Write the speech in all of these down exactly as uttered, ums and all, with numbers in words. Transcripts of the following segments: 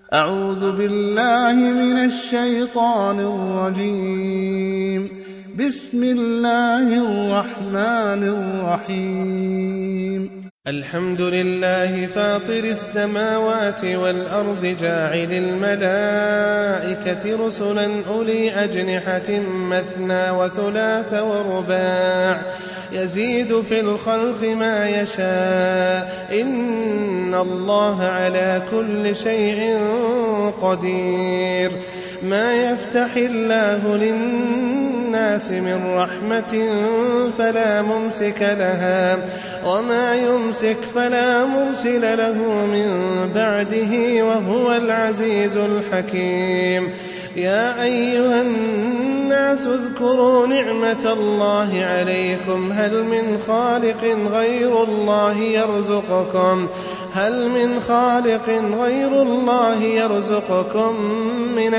أعوذ بالله من الشيطان الرجيم. بسم الله الرحمن الرحيم. الحمد لله فاطر السماوات والأرض جاعل الملائكة رسلا أولي أجنحة مثنى وثلاث ورباع يزيد في الخلق ما يشاء إن الله على كل شيء قدير. ما يفتح الله للناس من رحمة فلا ممسك لها وما يمسك فلا مرسل له من بعده وهو العزيز الحكيم. يا أيها الناس اذكروا نعمة الله عليكم هل من خالق غير الله يرزقكم هل من خالق غير الله يرزقكم من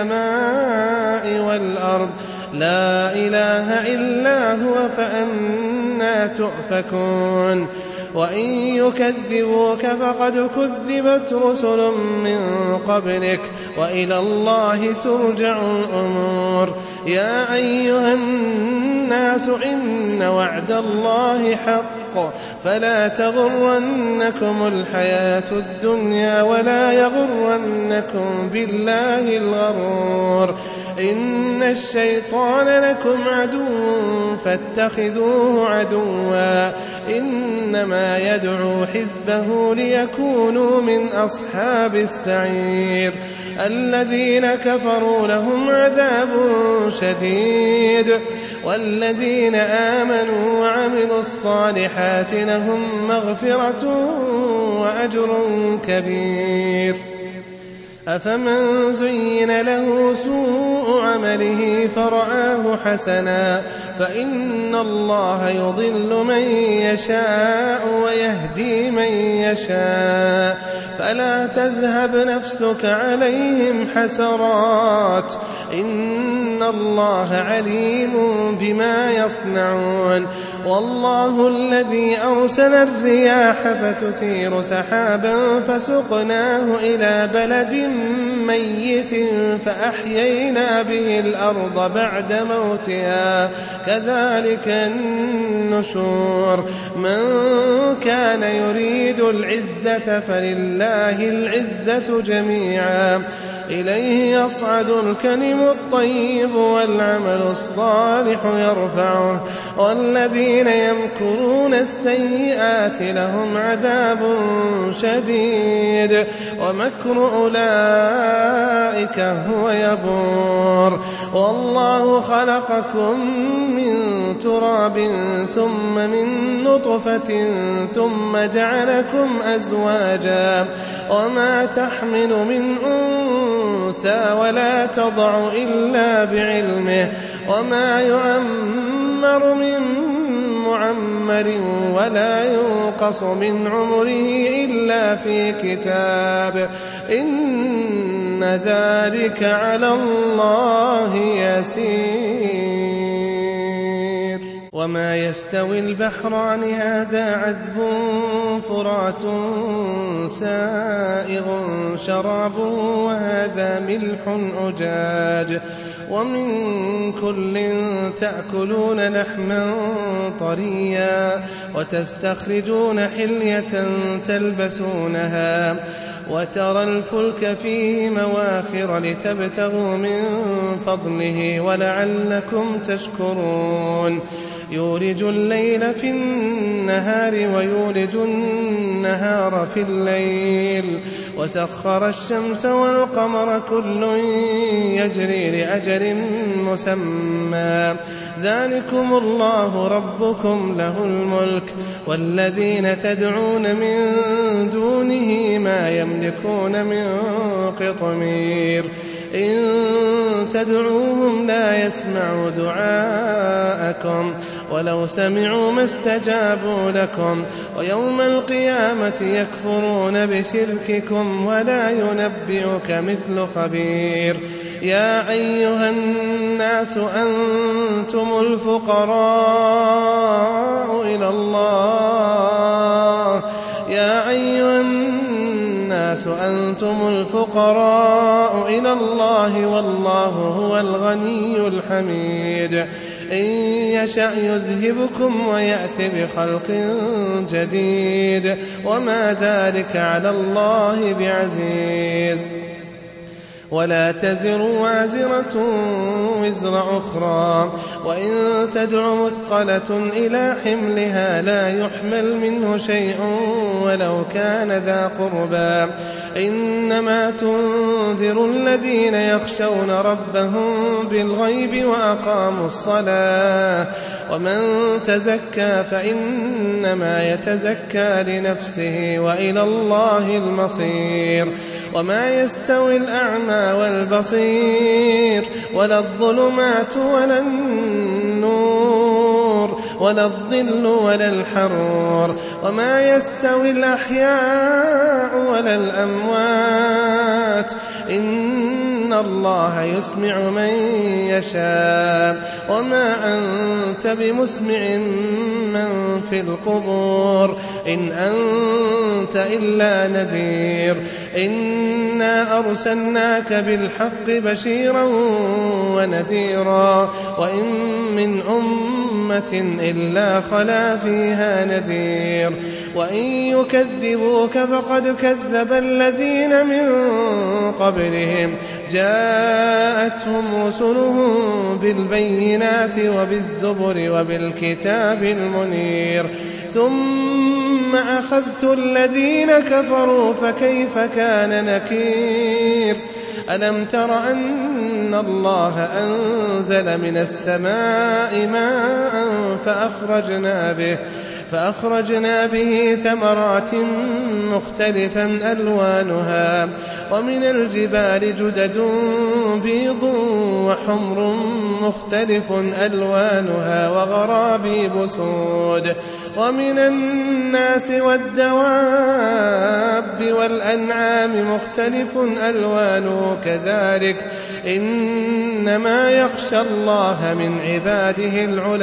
السماء والأرض لا إله إلا هو فأنى تؤفكون. وإن يكذبوك فقد كذبت رسل من قبلك وإلى الله ترجع الأمور. يا أيها الناس إن وعد الله حق فلا تغرنكم الحياة الدنيا ولا يغرنكم بالله الغرور. إن الشيطان لكم عدو فاتخذوه عدوا إنما يدعو حزبه ليكونوا من أصحاب السعير. الذين كفروا لهم عذاب شديد والذين آمنوا وعملوا الصالحات لهم مغفرة وأجر كبير. أفمن زين له سوء عمله فرآه حسنا فإن الله يضل من يشاء ويهدي من يشاء فلا تذهب نفسك عليهم حسرات إن الله عليم بما يصنعون. والله الذي أرسل الرياح فتثير سحابا فسقناه إلى بلد ميت فأحيينا به الأرض بعد موتها كذلك النشور. من كان يريد العزة فلله العزة جميعا إليه يصعد الكلم الطيب والعمل الصالح يرفعه والذين يمكرون السيئات لهم عذاب شديد ومكر أولئك هو يبور. والله خلقكم من تراب ثم من نطفة ثم جعلكم أزواجا وما تحمل من أنثى ولا تضع إلا بعلمه وما يعمر من معمر ولا ينقص من عمره إلا في كتاب إن ذلك على الله يسير. وما يستوي البحران هذا عذب فرات سائغ شرابه وهذا ملح أجاج ومن كل تأكلون لحما طريا وتستخرجون حلية تلبسونها وترى الفلك فيه مواخر لتبتغوا من فضله ولعلكم تشكرون. يولج الليل في النهار ويولج النهار في الليل وسخر الشمس والقمر كل يجري لأجل مسمى ذلكم الله ربكم له الملك والذين تدعون من دونه ما يملكون من قطمير إن تدعوهم لا يسمعوا دعاءكم ولو سمعوا ما استجابوا لكم ويوم القيامة يكفرون بشرككم ولا ينبئك مثل خبير. يا أيها الناس أنتم الفقراء إلى الله يا أيها الناس الناس أنتم الفقراء إلى الله والله هو الغني الحميد إن يشأ يذهبكم ويأت بخلق جديد وما ذلك على الله بعزيز ولا تزر وازرة وزر أخرى وإن تدع مثقلة إلى حملها لا يحمل منه شيء ولو كان ذا قربى إنما تنذر الذين يخشون ربهم بالغيب وأقاموا الصلاة ومن تزكى فإنما يتزكى لنفسه وإلى الله المصير وما يستوي الأعمى والبصير ولا الظلمات ولا النور ولا الظل ولا الحرور وما يستوي الأحياء ولا الأموات إن الله يسمع من يشاء وما أنت بمسمع من في القبور إن أنت إلا نذير إنا أرسلناك بالحق بشيرا ونذيرا وإن من أمة إلا خلا فيها نذير وإن يكذبوك فقد كذب الذين من قبلهم جاءتهم رسلهم بالبينات وبالزبر وبالكتاب المنير ثم أخذت الذين كفروا فكيف كان نكير ألم تر أن الله أنزل من السماء ماء فأخرجنا به فأخرجنا به ثمرات مختلفا ألوانها ومن الجبال جدد بيض وحمر مختلف ألوانها وغرابيب سود ومن الناس والدواب والأنعام مختلف ألوانه كذلك إنما يخشى الله من عباده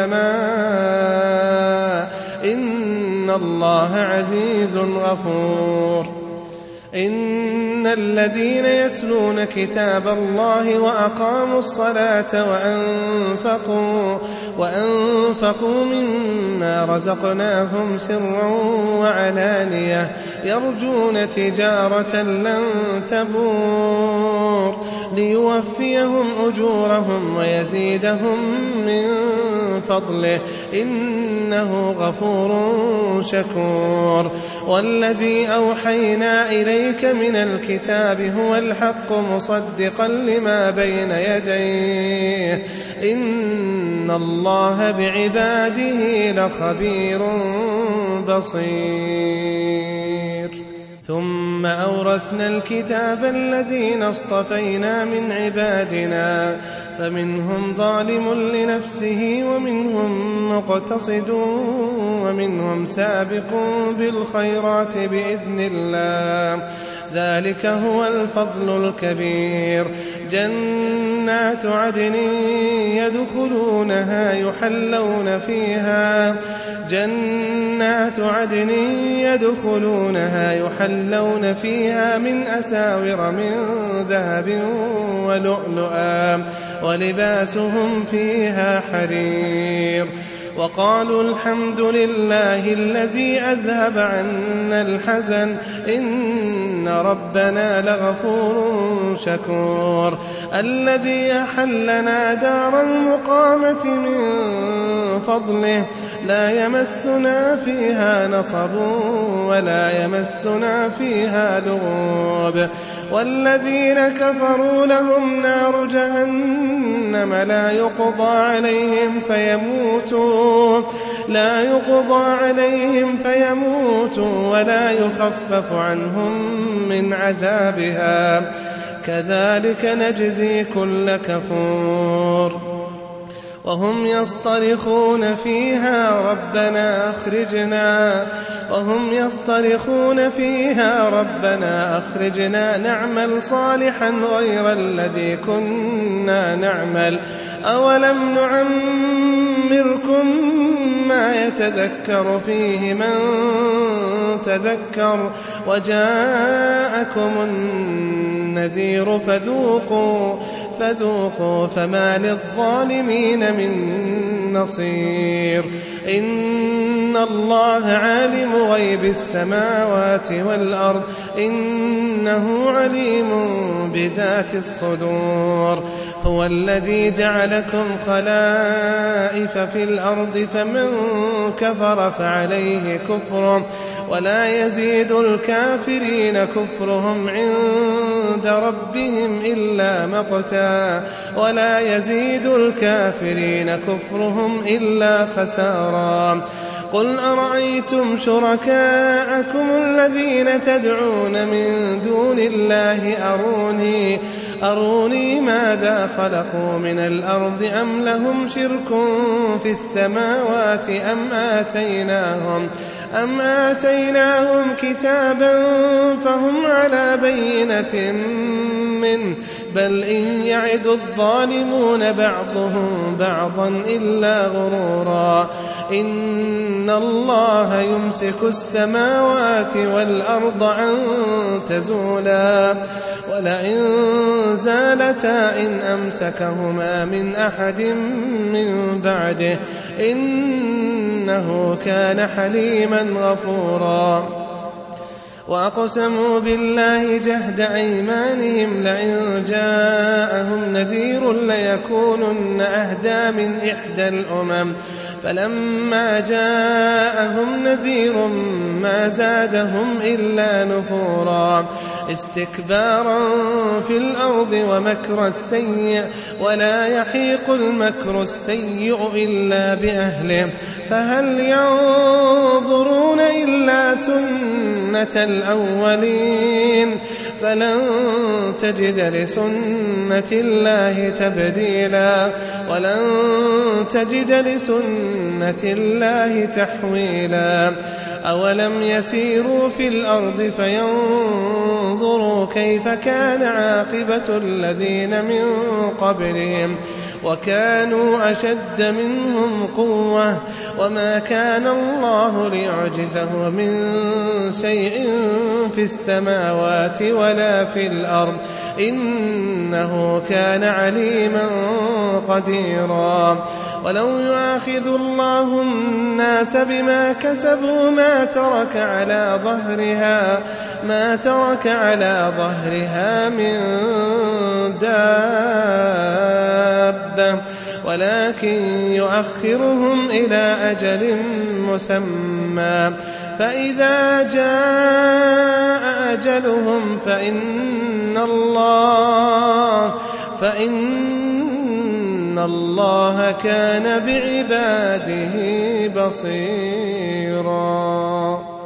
العلماء إن الله عزيز غفور إن الذين يتلون كتاب الله وأقاموا الصلاة وأنفقوا, وأنفقوا مما رزقناهم سرا وعلانية يرجون تجارة لن تبور ليوفيهم أجورهم ويزيدهم من فضله إنه غفور شكور والذي أوحينا إليك من الكتاب هو الحق مصدقا لما بين يديه إن الله بعباده لخبير بصير ثم أورثنا الكتاب الذين اصطفينا من عبادنا فمنهم ظالم لنفسه ومنهم مقتصد ومنهم سابق بالخيرات بإذن الله ذلك هو الفضل الكبير جنات عدن يدخلونها يحلون فيها جنات عدن يدخلونها يحلون فيها من أساور من ذهب ولؤلؤا ولباسهم فيها حرير وقالوا الحمد لله الذي أذهب عنا الحزن إن ربنا لغفور شكور الذي أحلنا دار المقامة من فضله لا يمسنا فيها نصب ولا يمسنا فيها لغوب والذين كفروا لهم نار جهنم لا يقضى عليهم فيموتوا لا يقضى عليهم فيموتوا ولا يخفف عنهم من عذابها كذلك نجزي كل كفور وهم يصطرخون فيها ربنا أخرجنا وهم يصطرخون فيها ربنا أخرجنا نعمل صالحا غير الذي كنا نعمل أولم نعمركم ما يتذكر فيه من تذكر وجاءكم النذير فذوقوا فذوقوا فما للظالمين من نصير إن الله عالم غيب السماوات والأرض إنه عليم بذات الصدور هو الذي جعلكم خلائف في الأرض فمن كفر فعليه كفره ولا يزيد الكافرين كفرهم عند ربهم إلا مقتا ولا يزيد الكافرين كفرهم إلا خسارا قل أرأيتم شركاءكم الذين تدعون من دون الله أروني أروني ماذا خلقوا من الأرض أم لهم شرك في السماوات أم آتيناهم أم آتيناهم كتابا فهم على بينة منه بل إن يعد الظالمون بعضهم بعضا إلا غرورا إن الله يمسك السماوات والأرض أن تزولا ولئن زالتا إن أمسكهما من أحد من بعده إنه كان حليما غفورا وأقسموا بالله جهد أيمانهم لئن جاءهم نذير ليكونن أهدى من إحدى الأمم فلما جاءهم نذير ما زادهم إلا نفورا استكبارا في الأرض ومكر السيء ولا يحيق المكر السيء إلا بأهله فهل ينظرون إلا سنة الأولين فلن تجد لسنة الله تبديلا ولن تجد لسنة الله تحويلا أولم يسيروا في الأرض فينظروا كيف كان عاقبة الذين من قبلهم وكانوا أشد منهم قوة وما كان الله ليعجزه من شيء في السماوات ولا في الأرض إنه كان عليما قديرا ولو يؤاخذ الله الناس بما كسبوا ما ترك على ظهرها ما ترك على ظهرها من دابة ولكن يؤخرهم إلى أجل مسمى فإذا جاء أجلهم فإن الله فإن الله كان بعباده بصيرا.